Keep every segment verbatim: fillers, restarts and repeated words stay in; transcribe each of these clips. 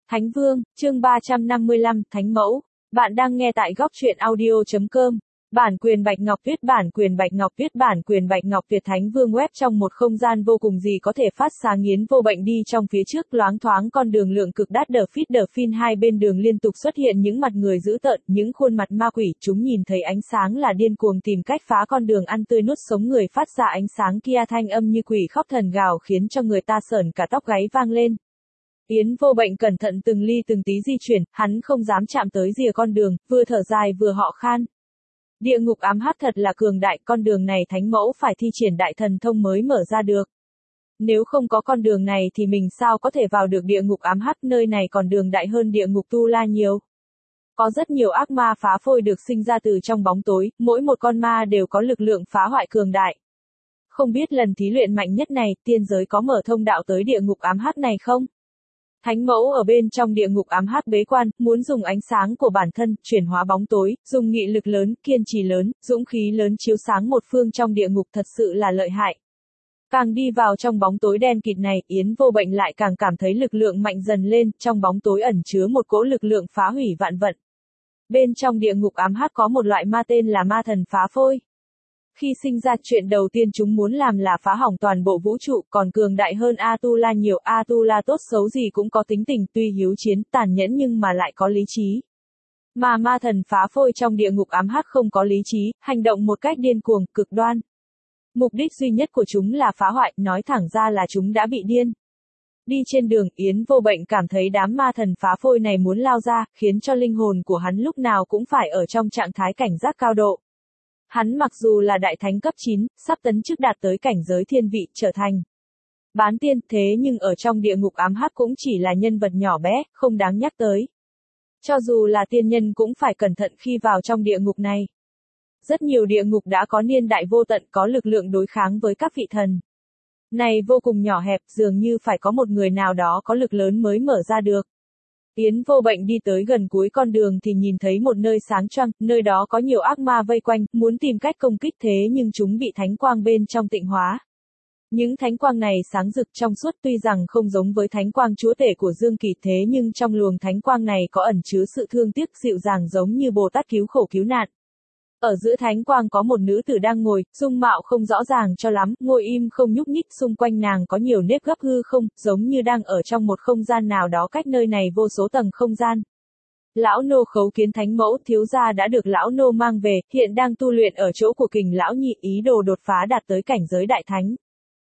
Thánh Vương, chương ba trăm năm mươi lăm, Thánh Mẫu. Bạn đang nghe tại góc truyện audio chấm com. Bản quyền Bạch Ngọc viết bản quyền Bạch Ngọc viết bản quyền Bạch Ngọc Việt Thánh Vương web trong một không gian vô cùng gì có thể phát sáng nghiến vô bệnh đi trong phía trước loáng thoáng con đường lượng cực đắt đờ phít đờ phin hai bên đường liên tục xuất hiện những mặt người dữ tợn, những khuôn mặt ma quỷ, chúng nhìn thấy ánh sáng là điên cuồng tìm cách phá con đường ăn tươi nuốt sống người phát ra ánh sáng kia thanh âm như quỷ khóc thần gào khiến cho người ta sởn cả tóc gáy vang lên. Yến vô bệnh cẩn thận từng ly từng tí di chuyển, hắn không dám chạm tới rìa con đường, vừa thở dài vừa họ khan. Địa ngục ám hắc thật là cường đại, con đường này thánh mẫu phải thi triển đại thần thông mới mở ra được. Nếu không có con đường này thì mình sao có thể vào được địa ngục ám hắc, nơi này còn đường đại hơn địa ngục tu la nhiều. Có rất nhiều ác ma phá phôi được sinh ra từ trong bóng tối, mỗi một con ma đều có lực lượng phá hoại cường đại. Không biết lần thí luyện mạnh nhất này, tiên giới có mở thông đạo tới địa ngục ám hắc này không? Thánh mẫu ở bên trong địa ngục ám hắc bế quan, muốn dùng ánh sáng của bản thân, chuyển hóa bóng tối, dùng nghị lực lớn, kiên trì lớn, dũng khí lớn chiếu sáng một phương trong địa ngục thật sự là lợi hại. Càng đi vào trong bóng tối đen kịt này, Yến vô bệnh lại càng cảm thấy lực lượng mạnh dần lên, trong bóng tối ẩn chứa một cỗ lực lượng phá hủy vạn vận. Bên trong địa ngục ám hắc có một loại ma tên là ma thần phá phôi. Khi sinh ra chuyện đầu tiên chúng muốn làm là phá hỏng toàn bộ vũ trụ, còn cường đại hơn Atula nhiều. Atula tốt xấu gì cũng có tính tình, tuy hiếu chiến, tàn nhẫn nhưng mà lại có lý trí. Mà ma thần phá phôi trong địa ngục ám hắc không có lý trí, hành động một cách điên cuồng, cực đoan. Mục đích duy nhất của chúng là phá hoại, nói thẳng ra là chúng đã bị điên. Đi trên đường, Yến vô bệnh cảm thấy đám ma thần phá phôi này muốn lao ra, khiến cho linh hồn của hắn lúc nào cũng phải ở trong trạng thái cảnh giác cao độ. Hắn mặc dù là đại thánh cấp chín, sắp tấn chức đạt tới cảnh giới thiên vị, trở thành bán tiên, thế nhưng ở trong địa ngục ám hắc cũng chỉ là nhân vật nhỏ bé, không đáng nhắc tới. Cho dù là tiên nhân cũng phải cẩn thận khi vào trong địa ngục này. Rất nhiều địa ngục đã có niên đại vô tận, có lực lượng đối kháng với các vị thần. Này vô cùng nhỏ hẹp, dường như phải có một người nào đó có lực lớn mới mở ra được. Yến vô bệnh đi tới gần cuối con đường thì nhìn thấy một nơi sáng choang, nơi đó có nhiều ác ma vây quanh, muốn tìm cách công kích thế nhưng chúng bị thánh quang bên trong tịnh hóa. Những thánh quang này sáng rực trong suốt, tuy rằng không giống với thánh quang chúa tể của Dương Kỳ, thế nhưng trong luồng thánh quang này có ẩn chứa sự thương tiếc dịu dàng giống như Bồ Tát cứu khổ cứu nạn. Ở giữa thánh quang có một nữ tử đang ngồi, dung mạo không rõ ràng cho lắm, ngồi im không nhúc nhích, xung quanh nàng có nhiều nếp gấp hư không, giống như đang ở trong một không gian nào đó cách nơi này vô số tầng không gian. Lão nô khấu kiến thánh mẫu, thiếu gia đã được lão nô mang về, hiện đang tu luyện ở chỗ của Kình lão nhị, ý đồ đột phá đạt tới cảnh giới đại thánh.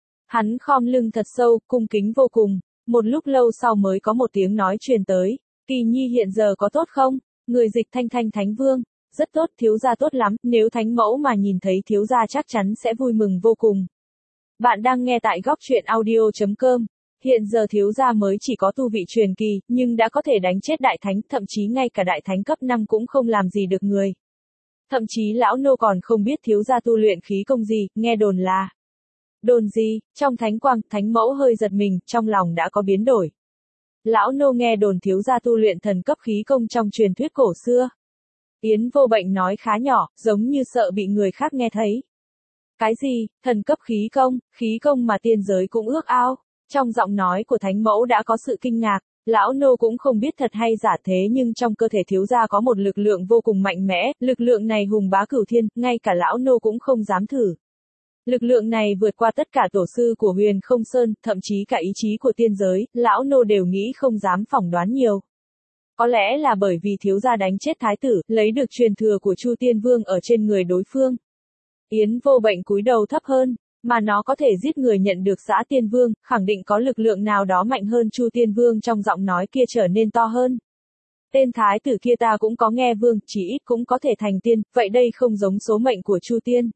Hắn khom lưng thật sâu, cung kính vô cùng, một lúc lâu sau mới có một tiếng nói truyền tới, Kỳ nhi hiện giờ có tốt không? Người dịch thanh thanh thánh vương. Rất tốt, thiếu gia tốt lắm, nếu thánh mẫu mà nhìn thấy thiếu gia chắc chắn sẽ vui mừng vô cùng. Bạn đang nghe tại góc truyện audio chấm com. Hiện giờ thiếu gia mới chỉ có tu vị truyền kỳ, nhưng đã có thể đánh chết đại thánh, thậm chí ngay cả đại thánh cấp năm cũng không làm gì được người. Thậm chí lão nô còn không biết thiếu gia tu luyện khí công gì, nghe đồn là. Đồn gì? Trong thánh quang, thánh mẫu hơi giật mình, trong lòng đã có biến đổi. Lão nô nghe đồn thiếu gia tu luyện thần cấp khí công trong truyền thuyết cổ xưa. Yến vô bệnh nói khá nhỏ, giống như sợ bị người khác nghe thấy. Cái gì, thần cấp khí công, khí công mà tiên giới cũng ước ao? Trong giọng nói của thánh mẫu đã có sự kinh ngạc, lão nô cũng không biết thật hay giả thế nhưng trong cơ thể thiếu gia có một lực lượng vô cùng mạnh mẽ, lực lượng này hùng bá cửu thiên, ngay cả lão nô cũng không dám thử. Lực lượng này vượt qua tất cả tổ sư của Huyền Không Sơn, thậm chí cả ý chí của tiên giới, lão nô đều nghĩ không dám phỏng đoán nhiều. Có lẽ là bởi vì thiếu gia đánh chết thái tử, lấy được truyền thừa của Chu Tiên Vương ở trên người đối phương. Yến vô bệnh cúi đầu thấp hơn, mà nó có thể giết người nhận được Dã Tiên Vương, khẳng định có lực lượng nào đó mạnh hơn Chu Tiên Vương, trong giọng nói kia trở nên to hơn. Tên thái tử kia ta cũng có nghe vương, chỉ ít cũng có thể thành tiên, vậy đây không giống số mệnh của Chu Tiên.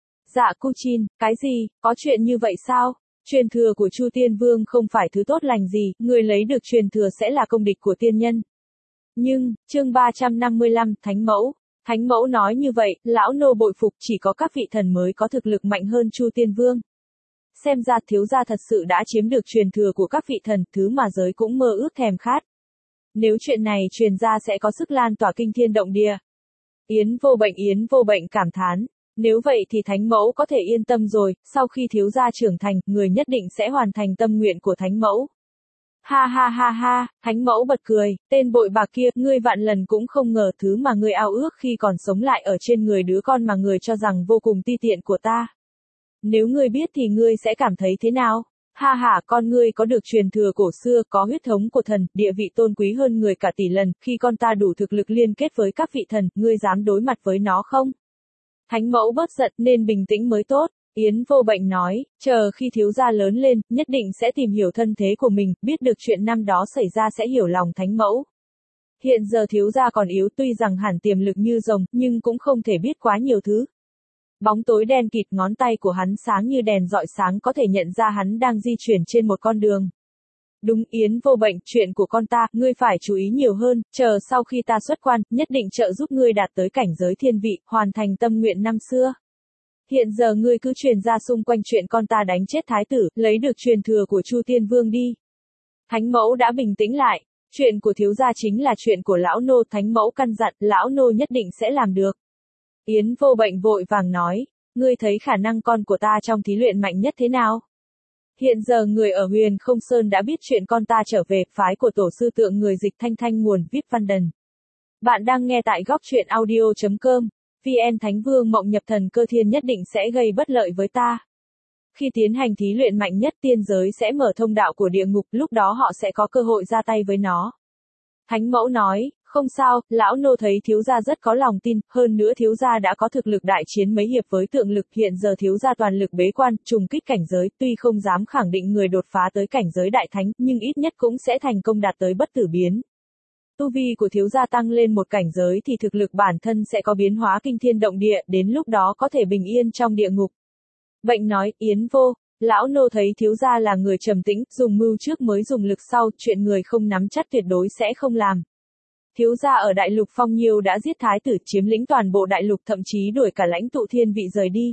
Dạ Cu Chin, cái gì, có chuyện như vậy sao? Truyền thừa của Chu Tiên Vương không phải thứ tốt lành gì, người lấy được truyền thừa sẽ là công địch của tiên nhân. Nhưng, chương ba trăm năm mươi lăm, Thánh Mẫu. Thánh Mẫu nói như vậy, lão nô bội phục, chỉ có các vị thần mới có thực lực mạnh hơn Chu Tiên Vương. Xem ra thiếu gia thật sự đã chiếm được truyền thừa của các vị thần, thứ mà giới cũng mơ ước thèm khát. Nếu chuyện này truyền ra sẽ có sức lan tỏa kinh thiên động địa. Yến vô bệnh Yến vô bệnh cảm thán. Nếu vậy thì Thánh Mẫu có thể yên tâm rồi, sau khi thiếu gia trưởng thành, người nhất định sẽ hoàn thành tâm nguyện của Thánh Mẫu. Ha ha ha ha, thánh mẫu bật cười, tên bội bạc kia, ngươi vạn lần cũng không ngờ thứ mà ngươi ao ước khi còn sống lại ở trên người đứa con mà ngươi cho rằng vô cùng ti tiện của ta. Nếu ngươi biết thì ngươi sẽ cảm thấy thế nào? Ha ha, con ngươi có được truyền thừa cổ xưa, có huyết thống của thần, địa vị tôn quý hơn người cả tỷ lần, khi con ta đủ thực lực liên kết với các vị thần, ngươi dám đối mặt với nó không? Thánh mẫu bớt giận nên bình tĩnh mới tốt. Yến Vô Bệnh nói, chờ khi thiếu gia lớn lên, nhất định sẽ tìm hiểu thân thế của mình, biết được chuyện năm đó xảy ra sẽ hiểu lòng thánh mẫu. Hiện giờ thiếu gia còn yếu, tuy rằng hẳn tiềm lực như rồng, nhưng cũng không thể biết quá nhiều thứ. Bóng tối đen kịt, ngón tay của hắn sáng như đèn rọi sáng, có thể nhận ra hắn đang di chuyển trên một con đường. Đúng, Yến Vô Bệnh, chuyện của con ta, ngươi phải chú ý nhiều hơn, chờ sau khi ta xuất quan, nhất định trợ giúp ngươi đạt tới cảnh giới thiên vị, hoàn thành tâm nguyện năm xưa. Hiện giờ ngươi cứ truyền ra xung quanh chuyện con ta đánh chết thái tử, lấy được truyền thừa của Chu Tiên Vương đi. Thánh mẫu đã bình tĩnh lại, chuyện của thiếu gia chính là chuyện của lão nô, thánh mẫu căn dặn, lão nô nhất định sẽ làm được. Yến Vô Bệnh vội vàng nói, ngươi thấy khả năng con của ta trong thí luyện mạnh nhất thế nào? Hiện giờ người ở Huyền Không Sơn đã biết chuyện con ta trở về, phái của tổ sư tượng người dịch Thanh Thanh nguồn vê i pê Văn Đần. Bạn đang nghe tại góc truyện audio chấm com. vê en Thánh Vương Mộng Nhập Thần Cơ Thiên nhất định sẽ gây bất lợi với ta. Khi tiến hành thí luyện mạnh nhất, tiên giới sẽ mở thông đạo của địa ngục, lúc đó họ sẽ có cơ hội ra tay với nó. Thánh mẫu nói, không sao, lão nô thấy thiếu gia rất có lòng tin, hơn nữa thiếu gia đã có thực lực đại chiến mấy hiệp với tượng lực, hiện giờ thiếu gia toàn lực bế quan, trùng kích cảnh giới, tuy không dám khẳng định người đột phá tới cảnh giới đại thánh, nhưng ít nhất cũng sẽ thành công đạt tới bất tử biến. Tu vi của thiếu gia tăng lên một cảnh giới thì thực lực bản thân sẽ có biến hóa kinh thiên động địa, đến lúc đó có thể bình yên trong địa ngục. Bệnh nói, Yến Vô, lão nô thấy thiếu gia là người trầm tĩnh, dùng mưu trước mới dùng lực sau, chuyện người không nắm chắc tuyệt đối sẽ không làm. Thiếu gia ở đại lục Phong Nhiêu đã giết thái tử, chiếm lĩnh toàn bộ đại lục, thậm chí đuổi cả lãnh tụ thiên vị rời đi.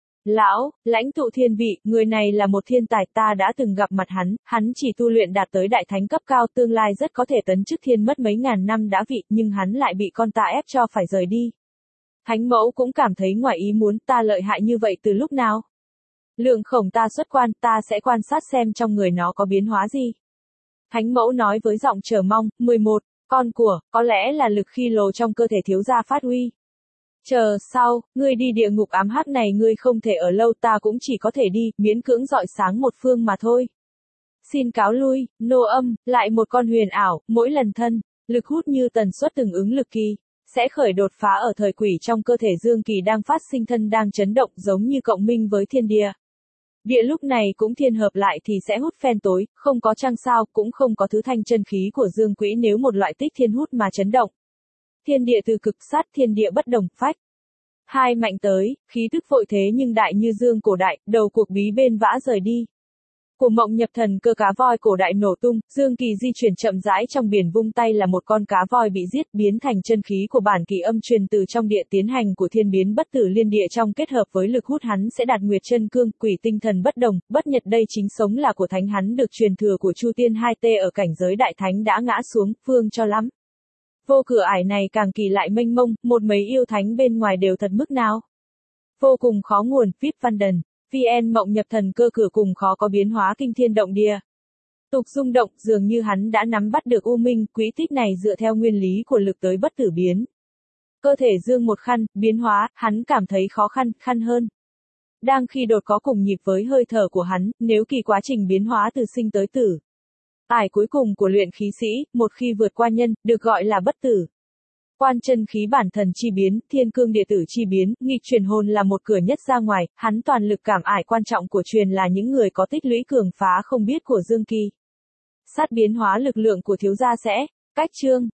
Lão, lãnh tụ thiên vị, người này là một thiên tài, ta đã từng gặp mặt hắn, hắn chỉ tu luyện đạt tới đại thánh cấp cao, tương lai rất có thể tấn chức thiên, mất mấy ngàn năm đã vị, nhưng hắn lại bị con ta ép cho phải rời đi. Thánh mẫu cũng cảm thấy ngoài ý muốn, ta lợi hại như vậy từ lúc nào? Lượng khổng ta xuất quan, ta sẽ quan sát xem trong người nó có biến hóa gì. Thánh mẫu nói với giọng chờ mong, mười một, con của, có lẽ là lực khi lồ trong cơ thể thiếu gia phát huy. Chờ sau, ngươi đi địa ngục ám hắc này ngươi không thể ở lâu, ta cũng chỉ có thể đi, miễn cưỡng rọi sáng một phương mà thôi. Xin cáo lui, nô âm, lại một con huyền ảo, mỗi lần thân, lực hút như tần suất từng ứng lực kỳ, sẽ khởi đột phá ở thời quỷ trong cơ thể dương kỳ đang phát sinh, thân đang chấn động giống như cộng minh với thiên địa. Địa lúc này cũng thiên hợp lại thì sẽ hút phen tối, không có trăng sao, cũng không có thứ thanh chân khí của dương quỹ nếu một loại tích thiên hút mà chấn động. Thiên địa từ cực sát, thiên địa bất đồng, phách. Hai mạnh tới, khí tức vội thế nhưng đại như dương cổ đại, đầu cuộc bí bên vã rời đi. Của Mộng Nhập Thần Cơ, cá voi cổ đại nổ tung, dương kỳ di chuyển chậm rãi trong biển, vung tay là một con cá voi bị giết, biến thành chân khí của bản kỳ âm truyền từ trong địa, tiến hành của thiên biến bất tử liên địa trong kết hợp với lực hút hắn sẽ đạt nguyệt chân cương, quỷ tinh thần bất đồng, bất nhật đây chính sống là của thánh, hắn được truyền thừa của Chu Tiên hai T ở cảnh giới đại thánh đã ngã xuống, phương cho lắm. Vô cửa ải này càng kỳ lại mênh mông, một mấy yêu thánh bên ngoài đều thật mức nào. Vô cùng khó nguồn, vê i pê Văn Đần. vê en Mộng Nhập Thần Cơ cửa cùng khó có biến hóa kinh thiên động địa. Tục rung động, dường như hắn đã nắm bắt được u minh, quỹ tích này dựa theo nguyên lý của lực tới bất tử biến. Cơ thể dương một khăn, biến hóa, hắn cảm thấy khó khăn, khăn hơn. Đang khi đột có cùng nhịp với hơi thở của hắn, nếu kỳ quá trình biến hóa từ sinh tới tử. Ải cuối cùng của luyện khí sĩ, một khi vượt qua nhân, được gọi là bất tử. Quan chân khí bản thần chi biến, thiên cương địa tử chi biến, nghịch truyền hồn là một cửa nhất ra ngoài, hắn toàn lực cảm ải quan trọng của truyền là những người có tích lũy cường phá không biết của dương kỳ. Sát biến hóa lực lượng của thiếu gia sẽ, cách chương.